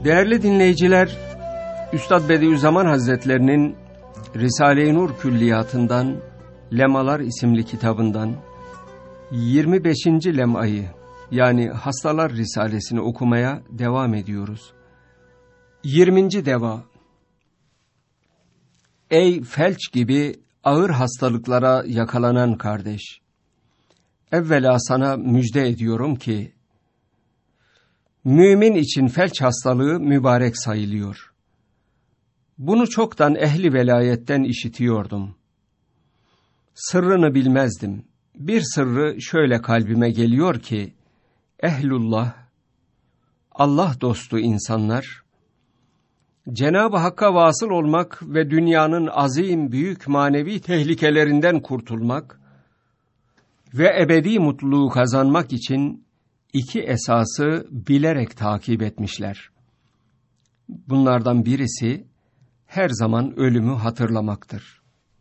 Değerli dinleyiciler, Üstad Bediüzzaman Hazretlerinin Risale-i Nur Külliyatı'ndan, Lemalar isimli kitabından 25. lemayı yani Hastalar Risalesini okumaya devam ediyoruz. 20. deva. Ey felç gibi ağır hastalıklara yakalanan kardeş! Evvela sana müjde ediyorum ki, mümin için felç hastalığı mübarek sayılıyor. Bunu çoktan ehli velayetten işitiyordum. Sırrını bilmezdim. Bir sırrı şöyle kalbime geliyor ki, ehlullah, Allah dostu insanlar, Cenab-ı Hakk'a vasıl olmak ve dünyanın azim büyük manevi tehlikelerinden kurtulmak ve ebedi mutluluğu kazanmak için iki esası bilerek takip etmişler. Bunlardan birisi her zaman ölümü hatırlamaktır.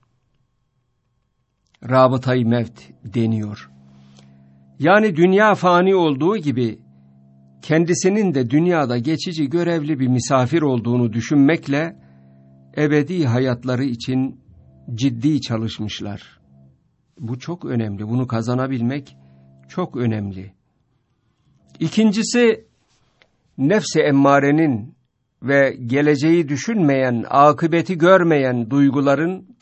Rabıta-i mevt deniyor. Yani dünya fani olduğu gibi kendisinin de dünyada geçici görevli bir misafir olduğunu düşünmekle ebedi hayatları için ciddi çalışmışlar. Bu çok önemli. Bunu kazanabilmek çok önemli. İkincisi, nefs-i emmarenin ve geleceği düşünmeyen, akıbeti görmeyen duyguların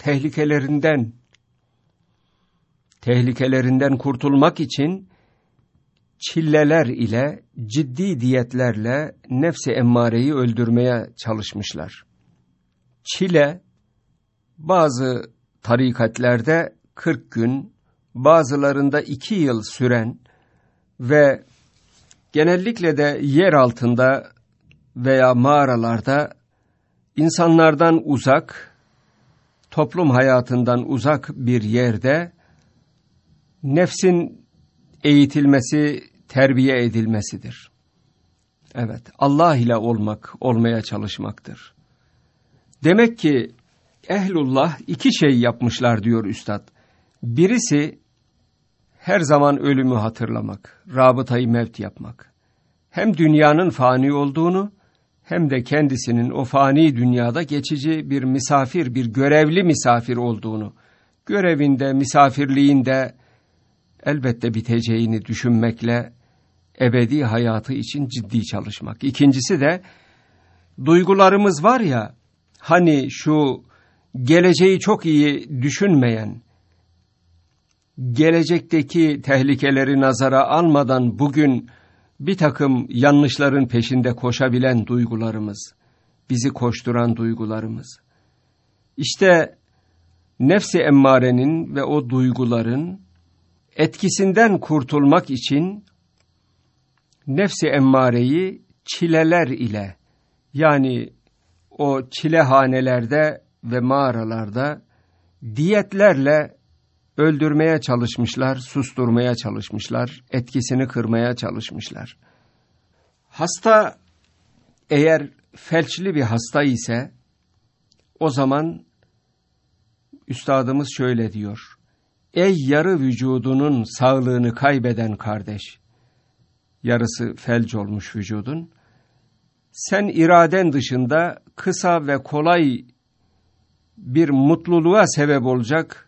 tehlikelerinden kurtulmak için çilleler ile, ciddi diyetlerle nefs-i emmareyi öldürmeye çalışmışlar. Çile, bazı tarikatlerde 40 gün, bazılarında 2 yıl süren ve genellikle de yer altında veya mağaralarda insanlardan uzak, toplum hayatından uzak bir yerde nefsin eğitilmesi, terbiye edilmesidir. Evet, Allah ile olmaya çalışmaktır. Demek ki ehlullah 2 şey yapmışlar diyor Üstad. Birisi her zaman ölümü hatırlamak, rabıta-i mevt yapmak. Hem dünyanın fani olduğunu hem de kendisinin o fani dünyada geçici bir misafir, bir görevli misafir olduğunu, görevinde, misafirliğinde elbette biteceğini düşünmekle ebedi hayatı için ciddi çalışmak. İkincisi de duygularımız var ya, hani şu geleceği çok iyi düşünmeyen, gelecekteki tehlikeleri nazara almadan bugün bir takım yanlışların peşinde koşabilen duygularımız, bizi koşturan duygularımız. İşte nefs-i emmarenin ve o duyguların etkisinden kurtulmak için nefs-i emmareyi çileler ile, yani o çilehanelerde ve mağaralarda diyetlerle öldürmeye çalışmışlar, susturmaya çalışmışlar, etkisini kırmaya çalışmışlar. Hasta eğer felçli bir hasta ise o zaman üstadımız şöyle diyor: ey yarı vücudunun sağlığını kaybeden kardeş, yarısı felç olmuş vücudun, sen iraden dışında kısa ve kolay bir mutluluğa sebep olacak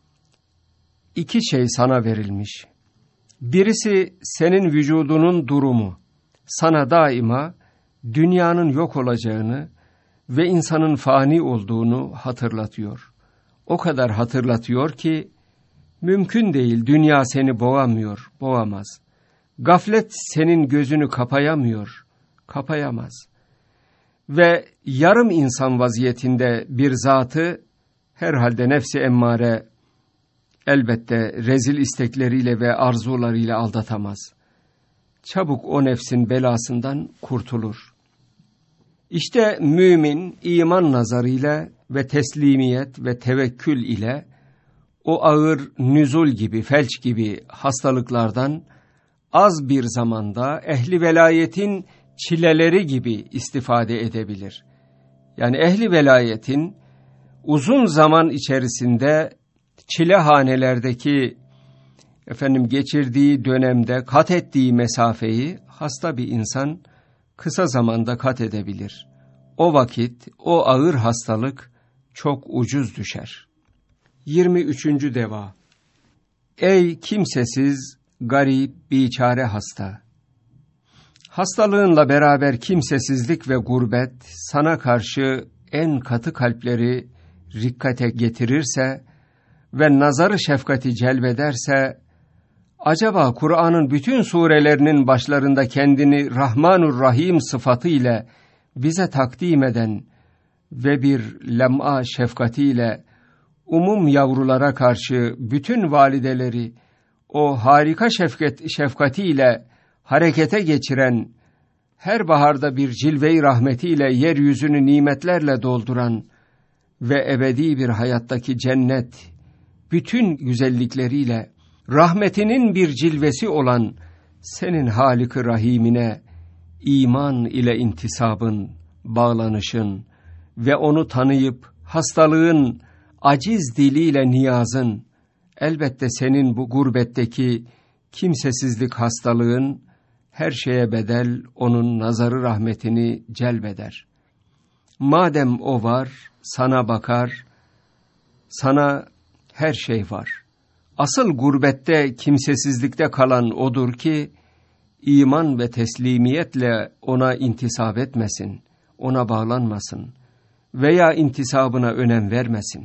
2 şey sana verilmiş. Birisi senin vücudunun durumu, sana daima dünyanın yok olacağını ve insanın fani olduğunu hatırlatıyor. O kadar hatırlatıyor ki mümkün değil, dünya seni boğamaz. Gaflet senin gözünü kapayamaz. Ve yarım insan vaziyetinde bir zatı herhalde nefs-i emmare elbette rezil istekleriyle ve arzularıyla aldatamaz. Çabuk o nefsin belasından kurtulur. İşte mümin iman nazarıyla ve teslimiyet ve tevekkül ile o ağır nüzul gibi, felç gibi hastalıklardan az bir zamanda ehli velayetin çileleri gibi istifade edebilir. Yani ehli velayetin uzun zaman içerisinde çilehanelerdeki geçirdiği dönemde kat ettiği mesafeyi hasta bir insan kısa zamanda kat edebilir. O vakit o ağır hastalık çok ucuz düşer. 23. deva. Ey kimsesiz, garip, biçare hasta! Hastalığınla beraber kimsesizlik ve gurbet sana karşı en katı kalpleri rikkate getirirse ve nazarı şefkati celbederse, acaba Kur'an'ın bütün surelerinin başlarında kendini Rahmanur Rahim sıfatı ile bize takdim eden ve bir lem'a şefkatiyle umum yavrulara karşı bütün valideleri o harika şefkatiyle harekete geçiren, her baharda bir cilve-i rahmetiyle yeryüzünü nimetlerle dolduran ve ebedi bir hayattaki cennet, bütün güzellikleriyle rahmetinin bir cilvesi olan senin Halik-i Rahim'ine iman ile intisabın, bağlanışın ve onu tanıyıp hastalığın aciz diliyle niyazın, elbette senin bu gurbetteki kimsesizlik hastalığın her şeye bedel onun nazarı rahmetini celbeder. Madem o var, sana bakar, sana her şey var. Asıl gurbette, kimsesizlikte kalan odur ki, iman ve teslimiyetle ona intisap etmesin, ona bağlanmasın veya intisabına önem vermesin.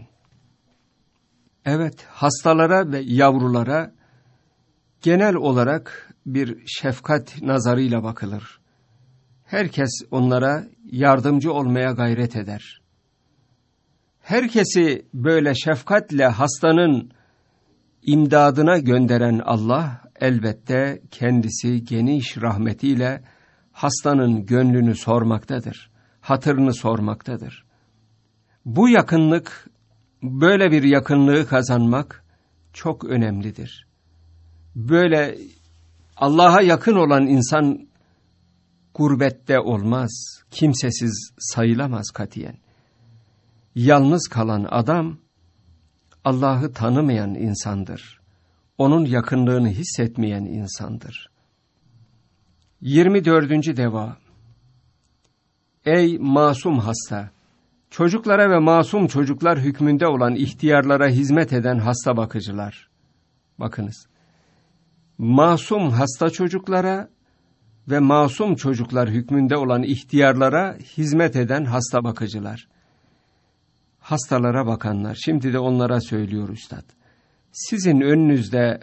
Evet, hastalara ve yavrulara genel olarak bir şefkat nazarıyla bakılır. Herkes onlara yardımcı olmaya gayret eder. Herkesi böyle şefkatle hastanın imdadına gönderen Allah, elbette kendisi geniş rahmetiyle hastanın gönlünü sormaktadır, hatırını sormaktadır. Bu yakınlık, böyle bir yakınlığı kazanmak çok önemlidir. Böyle Allah'a yakın olan insan gurbette olmaz, kimsesiz sayılamaz katiyen. Yalnız kalan adam, Allah'ı tanımayan insandır. Onun yakınlığını hissetmeyen insandır. 24. deva. Ey masum hasta! Çocuklara ve masum çocuklar hükmünde olan ihtiyarlara hizmet eden hasta bakıcılar. Bakınız. Masum hasta çocuklara ve masum çocuklar hükmünde olan ihtiyarlara hizmet eden hasta bakıcılar. Hastalara bakanlar, şimdi de onlara söylüyor üstad. Sizin önünüzde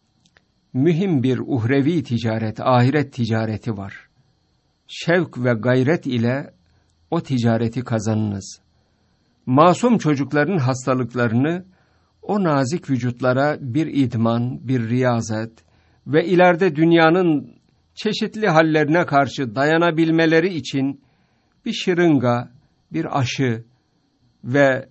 mühim bir uhrevi ticaret, ahiret ticareti var. Şevk ve gayret ile o ticareti kazanınız. Masum çocukların hastalıklarını o nazik vücutlara bir idman, bir riyazet ve ileride dünyanın çeşitli hallerine karşı dayanabilmeleri için bir şırınga, bir aşı ve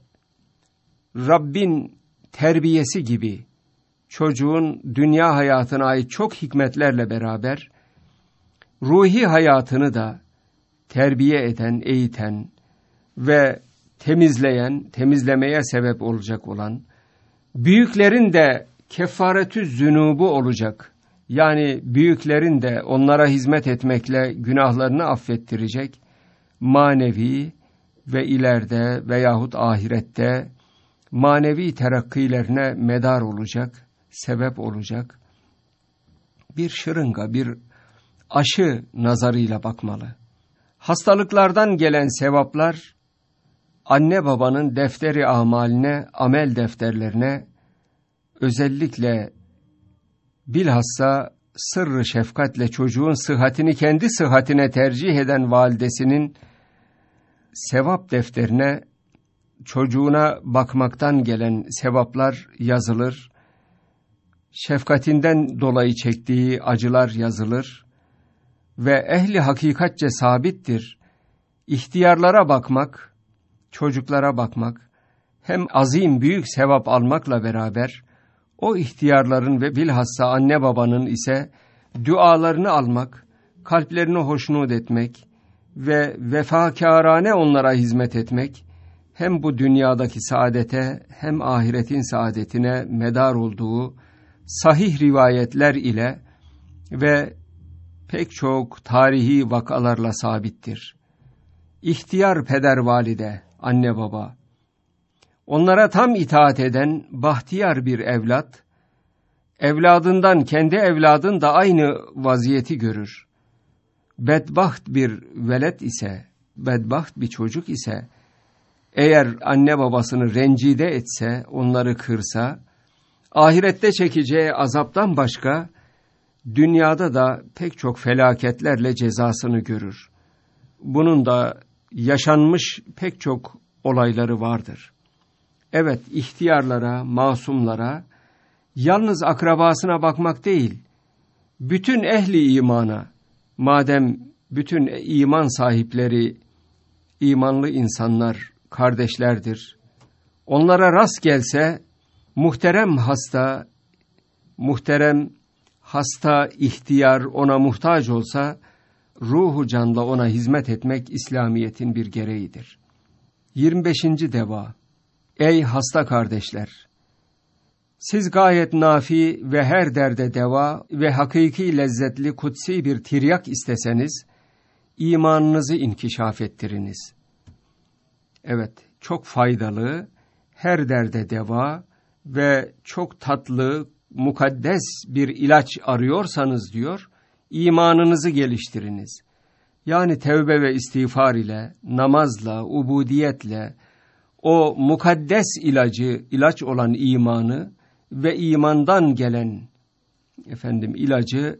Rabbin terbiyesi gibi çocuğun dünya hayatına ait çok hikmetlerle beraber ruhi hayatını da terbiye eden, eğiten ve temizleyen, temizlemeye sebep olacak olan, büyüklerin de kefaretü zünubu olacak, yani büyüklerin de onlara hizmet etmekle günahlarını affettirecek, manevi ve ileride veyahut ahirette manevi terakkilerine medar olacak, sebep olacak bir şırınga, bir aşı nazarıyla bakmalı. Hastalıklardan gelen sevaplar, anne babanın defteri amaline, amel defterlerine, özellikle bilhassa sırrı şefkatle çocuğun sıhhatini kendi sıhhatine tercih eden validesinin sevap defterine, çocuğuna bakmaktan gelen sevaplar yazılır, şefkatinden dolayı çektiği acılar yazılır ve ehli hakikatçe sabittir. İhtiyarlara bakmak, çocuklara bakmak, hem azim büyük sevap almakla beraber, o ihtiyarların ve bilhassa anne babanın ise dualarını almak, kalplerini hoşnut etmek ve vefakârane onlara hizmet etmek, hem bu dünyadaki saadete hem ahiretin saadetine medar olduğu sahih rivayetler ile ve pek çok tarihi vakalarla sabittir. İhtiyar peder valide, anne baba, onlara tam itaat eden bahtiyar bir evlat, evladından kendi evladın da aynı vaziyeti görür. Bedbaht bir velet ise, bedbaht bir çocuk ise, eğer anne babasını rencide etse, onları kırsa, ahirette çekeceği azaptan başka, dünyada da pek çok felaketlerle cezasını görür. Bunun da yaşanmış pek çok olayları vardır. Evet, ihtiyarlara, masumlara, yalnız akrabasına bakmak değil, bütün ehli imana, madem bütün iman sahipleri, imanlı insanlar kardeşlerdir, onlara rast gelse, muhterem hasta, ihtiyar ona muhtaç olsa, ruhu canla ona hizmet etmek İslamiyet'in bir gereğidir. 25. deva. Ey hasta kardeşler! Siz gayet nafi ve her derde deva ve hakiki lezzetli kutsi bir tiryak isteseniz, imanınızı inkişaf ettiriniz. Evet, çok faydalı, her derde deva ve çok tatlı, mukaddes bir ilaç arıyorsanız diyor, imanınızı geliştiriniz. Yani tevbe ve istiğfar ile, namazla, ubudiyetle, o mukaddes ilacı, ilaç olan imanı ve imandan gelen ilacı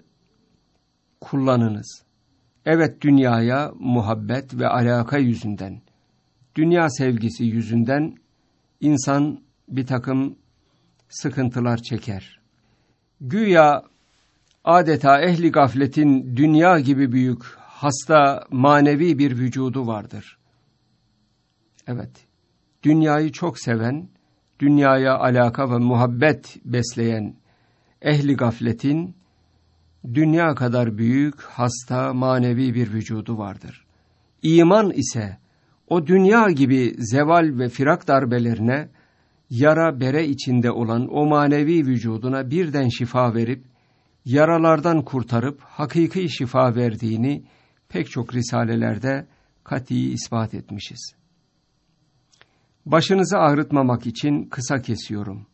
kullanınız. Evet, dünyaya muhabbet ve alaka yüzünden, dünya sevgisi yüzünden insan bir takım sıkıntılar çeker. Güya adeta ehli gafletin dünya gibi büyük, hasta, manevi bir vücudu vardır. Evet, dünyayı çok seven, dünyaya alaka ve muhabbet besleyen ehli gafletin dünya kadar büyük, hasta, manevi bir vücudu vardır. İman ise o dünya gibi zeval ve firak darbelerine, yara bere içinde olan o manevi vücuduna birden şifa verip, yaralardan kurtarıp hakiki şifa verdiğini pek çok risalelerde kati ispat etmişiz. Başınızı ağrıtmamak için kısa kesiyorum.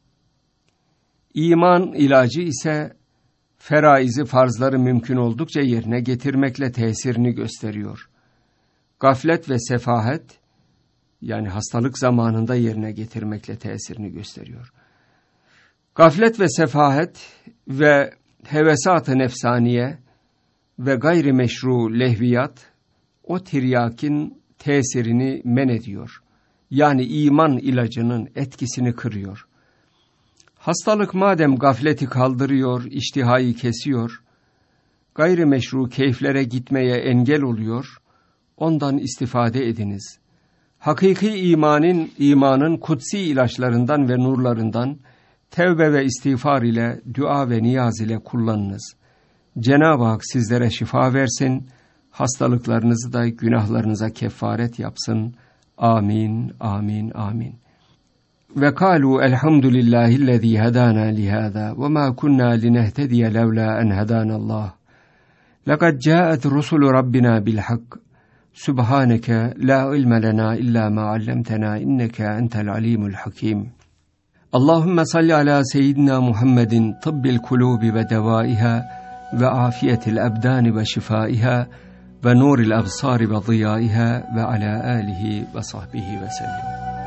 İman ilacı ise feraizi, farzları mümkün oldukça yerine getirmekle tesirini gösteriyor. Gaflet ve sefahet, yani hastalık zamanında yerine getirmekle tesirini gösteriyor. Gaflet ve sefahet ve hevesat-ı nefsaniye ve gayrimeşru lehviyat o tiryakin tesirini men ediyor. Yani iman ilacının etkisini kırıyor. Hastalık madem gafleti kaldırıyor, iştihayı kesiyor, gayrimeşru keyiflere gitmeye engel oluyor, ondan istifade ediniz. Hakiki imanın kutsi ilaçlarından ve nurlarından tevbe ve istiğfar ile, dua ve niyaz ile kullanınız. Cenab-ı Hak sizlere şifa versin, hastalıklarınızı da günahlarınıza kefaret yapsın. Amin, amin, amin. Ve kâlû elhamdülillâhillezî hedâna lihâzâ ve mâ kunnâ linehtediye levlâ en hedânallâh. Lekad câet rusulü rabbina bilhak. Subhaneke la ilme lena illa ma allamtena inneke entel alimul hakim. Allahümme salli ala seyyidina Muhammedin tıbbil kulubi ve devaiha ve afiyetil ebdani ve şifaiha ve nuril absari ve ziyaiha ve ala alihi ve sahbihi ve sellem.